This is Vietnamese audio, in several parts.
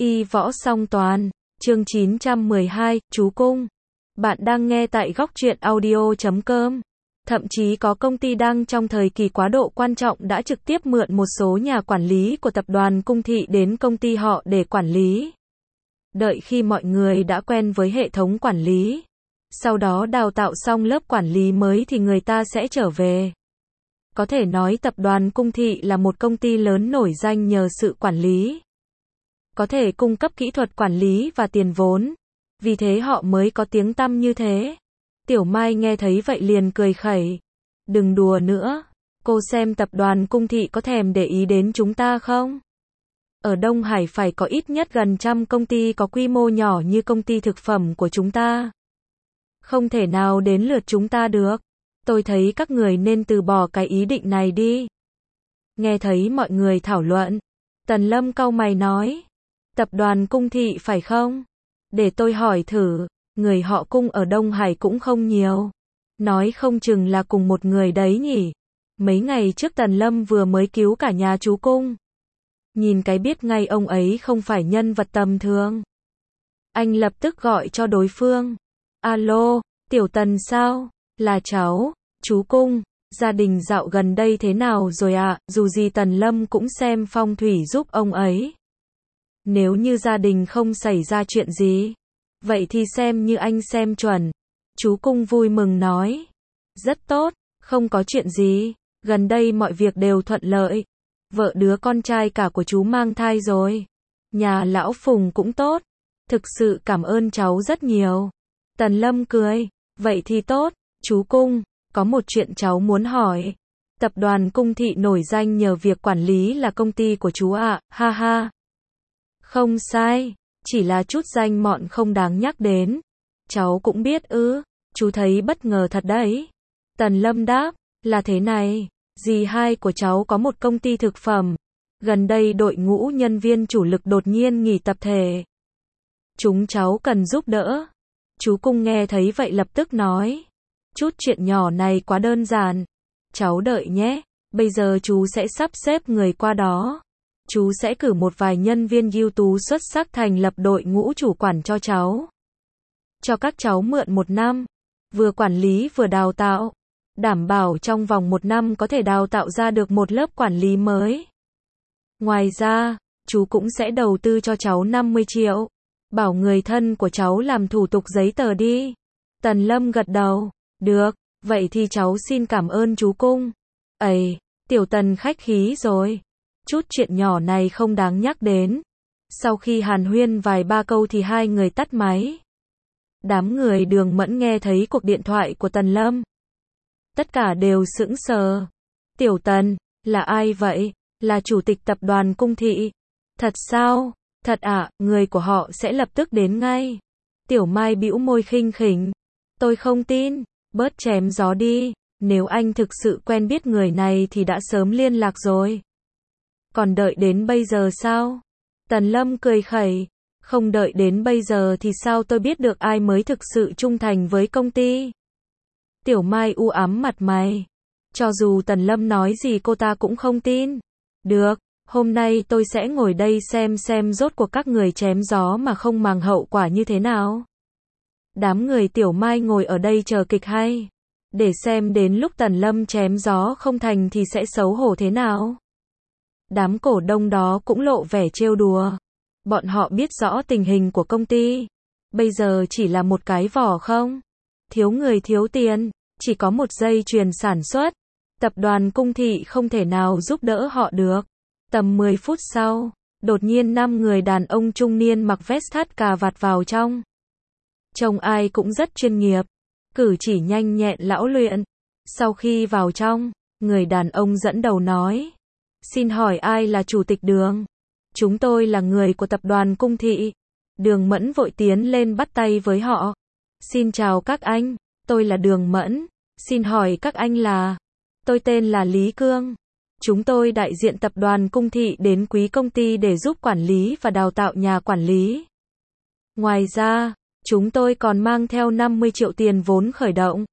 Y võ song toàn, chương 912, chú cung. Bạn đang nghe tại góc truyện audio.com. Thậm chí có công ty đang trong thời kỳ quá độ quan trọng đã trực tiếp mượn một số nhà quản lý của tập đoàn Cung Thị đến công ty họ để quản lý. Đợi khi mọi người đã quen với hệ thống quản lý, sau đó đào tạo xong lớp quản lý mới thì người ta sẽ trở về. Có thể nói tập đoàn Cung Thị là một công ty lớn nổi danh nhờ sự quản lý. Có thể cung cấp kỹ thuật quản lý và tiền vốn. Vì thế họ mới có tiếng tăm như thế. Tiểu Mai nghe thấy vậy liền cười khẩy. Đừng đùa nữa. Cô xem tập đoàn Cung Thị có thèm để ý đến chúng ta không? Ở Đông Hải phải có ít nhất gần 100 công ty có quy mô nhỏ như công ty thực phẩm của chúng ta. Không thể nào đến lượt chúng ta được. Tôi thấy các người nên từ bỏ cái ý định này đi. Nghe thấy mọi người thảo luận, Tần Lâm cau mày nói. Tập đoàn Cung Thị phải không? Để tôi hỏi thử, người họ Cung ở Đông Hải cũng không nhiều. Nói không chừng là cùng một người đấy nhỉ. Mấy ngày trước Tần Lâm vừa mới cứu cả nhà chú Cung. Nhìn cái biết ngay ông ấy không phải nhân vật tầm thường. Anh lập tức gọi cho đối phương. Alo, Tiểu Tần sao? Là cháu, chú Cung, gia đình dạo gần đây thế nào rồi ạ? Dù gì Tần Lâm cũng xem phong thủy giúp ông ấy. Nếu như gia đình không xảy ra chuyện gì, vậy thì xem như anh xem chuẩn. Chú Cung vui mừng nói. Rất tốt, không có chuyện gì, gần đây mọi việc đều thuận lợi. Vợ đứa con trai cả của chú mang thai rồi. Nhà lão Phùng cũng tốt. Thực sự cảm ơn cháu rất nhiều. Tần Lâm cười. Vậy thì tốt, chú Cung, có một chuyện cháu muốn hỏi. Tập đoàn Cung Thị nổi danh nhờ việc quản lý là công ty của chú ạ, ha ha. Không sai, chỉ là chút danh mọn không đáng nhắc đến. Cháu cũng biết ư, chú thấy bất ngờ thật đấy. Tần Lâm đáp, là thế này, dì hai của cháu có một công ty thực phẩm. Gần đây đội ngũ nhân viên chủ lực đột nhiên nghỉ tập thể. Chúng cháu cần giúp đỡ. Chú Cung nghe thấy vậy lập tức nói. Chút chuyện nhỏ này quá đơn giản. Cháu đợi nhé, bây giờ chú sẽ sắp xếp người qua đó. Chú sẽ cử một vài nhân viên ưu tú xuất sắc thành lập đội ngũ chủ quản cho cháu. Cho các cháu mượn 1 năm. Vừa quản lý vừa đào tạo. Đảm bảo trong vòng 1 năm có thể đào tạo ra được một lớp quản lý mới. Ngoài ra, chú cũng sẽ đầu tư cho cháu 50 triệu. Bảo người thân của cháu làm thủ tục giấy tờ đi. Tần Lâm gật đầu. Được, vậy thì cháu xin cảm ơn chú Cung. Ây, Tiểu Tần khách khí rồi. Chút chuyện nhỏ này không đáng nhắc đến. Sau khi hàn huyên vài ba câu thì hai người tắt máy. Đám người Đường Mẫn nghe thấy cuộc điện thoại của Tần Lâm. Tất cả đều sững sờ. Tiểu Tần, là ai vậy? Là chủ tịch tập đoàn Cung Thị. Thật sao? Thật ạ, người của họ sẽ lập tức đến ngay. Tiểu Mai bĩu môi khinh khỉnh. Tôi không tin, bớt chém gió đi. Nếu anh thực sự quen biết người này thì đã sớm liên lạc rồi. Còn đợi đến bây giờ sao? Tần Lâm cười khẩy. Không đợi đến bây giờ thì sao tôi biết được ai mới thực sự trung thành với công ty? Tiểu Mai u ám mặt mày. Cho dù Tần Lâm nói gì cô ta cũng không tin. Được, hôm nay tôi sẽ ngồi đây xem rốt cuộc các người chém gió mà không màng hậu quả như thế nào. Đám người Tiểu Mai ngồi ở đây chờ kịch hay. Để xem đến lúc Tần Lâm chém gió không thành thì sẽ xấu hổ thế nào. Đám cổ đông đó cũng lộ vẻ trêu đùa. Bọn họ biết rõ tình hình của công ty. Bây giờ chỉ là một cái vỏ không. Thiếu người thiếu tiền, chỉ có một dây chuyền sản xuất. Tập đoàn Cung Thị không thể nào giúp đỡ họ được. Tầm 10 phút sau, đột nhiên 5 người đàn ông trung niên mặc vest thắt cà vạt vào trong. Trông ai cũng rất chuyên nghiệp, cử chỉ nhanh nhẹn lão luyện. Sau khi vào trong, người đàn ông dẫn đầu nói. Xin hỏi ai là chủ tịch Đường? Chúng tôi là người của tập đoàn Cung Thị. Đường Mẫn vội tiến lên bắt tay với họ. Xin chào các anh, tôi là Đường Mẫn. Xin hỏi các anh là? Tôi tên là Lý Cương. Chúng tôi đại diện tập đoàn Cung Thị đến quý công ty để giúp quản lý và đào tạo nhà quản lý. Ngoài ra, chúng tôi còn mang theo 50 triệu tiền vốn khởi động.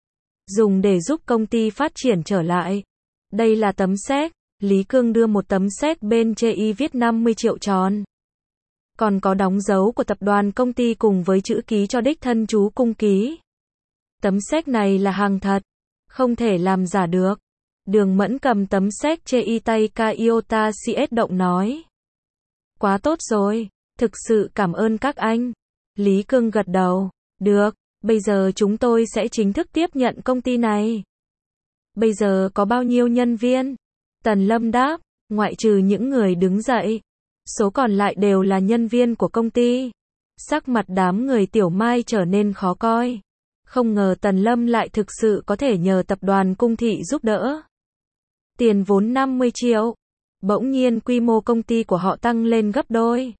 Dùng để giúp công ty phát triển trở lại. Đây là tấm séc. Lý Cương đưa một tấm séc bên chê y viết 50 triệu tròn. Còn có đóng dấu của tập đoàn công ty cùng với chữ ký cho đích thân chú Cung ký. Tấm séc này là hàng thật, không thể làm giả được. Đường Mẫn cầm tấm séc chê tay Iota CS động nói. Quá tốt rồi, thực sự cảm ơn các anh. Lý Cương gật đầu, được, bây giờ chúng tôi sẽ chính thức tiếp nhận công ty này. Bây giờ có bao nhiêu nhân viên? Tần Lâm đáp, ngoại trừ những người đứng dậy, số còn lại đều là nhân viên của công ty. Sắc mặt đám người Tiểu Mai trở nên khó coi. Không ngờ Tần Lâm lại thực sự có thể nhờ tập đoàn Cung Thị giúp đỡ. Tiền vốn 50 triệu. Bỗng nhiên quy mô công ty của họ tăng lên gấp đôi.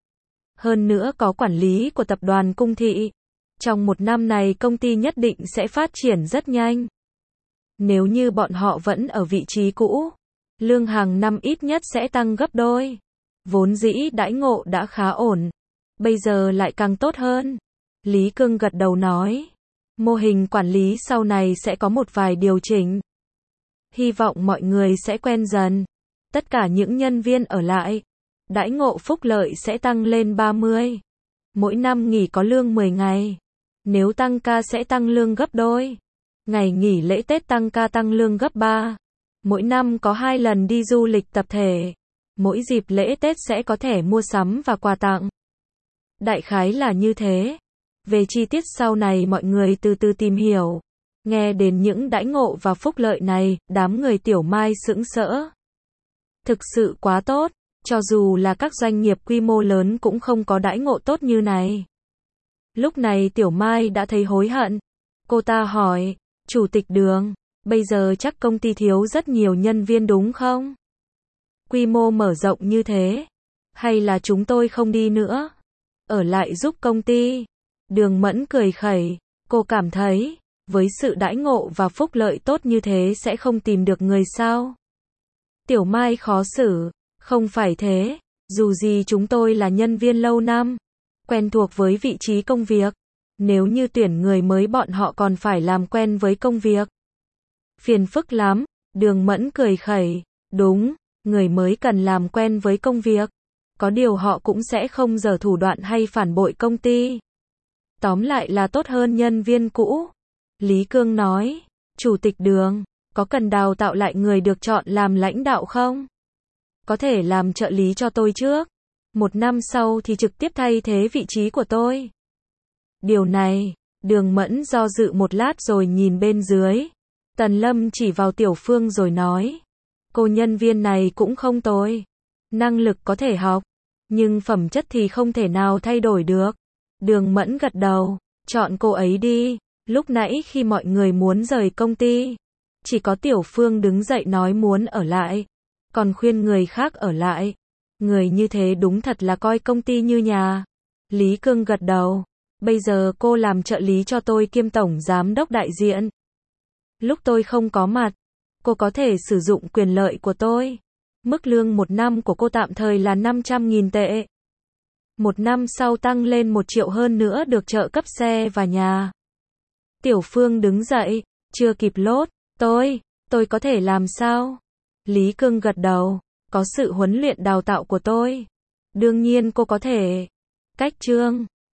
Hơn nữa có quản lý của tập đoàn Cung Thị. Trong một năm này công ty nhất định sẽ phát triển rất nhanh. Nếu như bọn họ vẫn ở vị trí cũ, lương hàng năm ít nhất sẽ tăng gấp đôi. Vốn dĩ đãi ngộ đã khá ổn, bây giờ lại càng tốt hơn. Lý Cương gật đầu nói, mô hình quản lý sau này sẽ có một vài điều chỉnh. Hy vọng mọi người sẽ quen dần. Tất cả những nhân viên ở lại, đãi ngộ phúc lợi sẽ tăng lên 30. Mỗi năm nghỉ có lương 10 ngày. Nếu tăng ca sẽ tăng lương gấp đôi. Ngày nghỉ lễ Tết tăng ca tăng lương gấp 3. Mỗi năm có 2 lần đi du lịch tập thể. Mỗi dịp lễ Tết sẽ có thẻ mua sắm và quà tặng. Đại khái là như thế. Về chi tiết sau này mọi người từ từ tìm hiểu. Nghe đến những đãi ngộ và phúc lợi này, đám người Tiểu Mai sững sỡ. Thực sự quá tốt, cho dù là các doanh nghiệp quy mô lớn cũng không có đãi ngộ tốt như này. Lúc này Tiểu Mai đã thấy hối hận. Cô ta hỏi, Chủ tịch Đường, bây giờ chắc công ty thiếu rất nhiều nhân viên đúng không? Quy mô mở rộng như thế, hay là chúng tôi không đi nữa? Ở lại giúp công ty. Đường Mẫn cười khẩy, cô cảm thấy, với sự đãi ngộ và phúc lợi tốt như thế sẽ không tìm được người sao? Tiểu Mai khó xử, không phải thế, dù gì chúng tôi là nhân viên lâu năm, quen thuộc với vị trí công việc. Nếu như tuyển người mới bọn họ còn phải làm quen với công việc. Phiền phức lắm, Đường Mẫn cười khẩy, đúng, người mới cần làm quen với công việc. Có điều họ cũng sẽ không giở thủ đoạn hay phản bội công ty. Tóm lại là tốt hơn nhân viên cũ. Lý Cương nói, Chủ tịch Đường, có cần đào tạo lại người được chọn làm lãnh đạo không? Có thể làm trợ lý cho tôi trước. 1 năm sau thì trực tiếp thay thế vị trí của tôi. Điều này, Đường Mẫn do dự một lát rồi nhìn bên dưới. Tần Lâm chỉ vào Tiểu Phương rồi nói, cô nhân viên này cũng không tồi. Năng lực có thể học, nhưng phẩm chất thì không thể nào thay đổi được. Đường Mẫn gật đầu, chọn cô ấy đi. Lúc nãy khi mọi người muốn rời công ty, chỉ có Tiểu Phương đứng dậy nói muốn ở lại, còn khuyên người khác ở lại. Người như thế đúng thật là coi công ty như nhà. Lý Cương gật đầu, bây giờ cô làm trợ lý cho tôi kiêm tổng giám đốc đại diện. Lúc tôi không có mặt, cô có thể sử dụng quyền lợi của tôi. Mức lương 1 năm của cô tạm thời là 500.000 tệ. 1 năm sau tăng lên 1 triệu hơn nữa được trợ cấp xe và nhà. Tiểu Phương đứng dậy, chưa kịp lốt, tôi có thể làm sao? Lý Cương gật đầu, có sự huấn luyện đào tạo của tôi. Đương nhiên cô có thể. Cách chương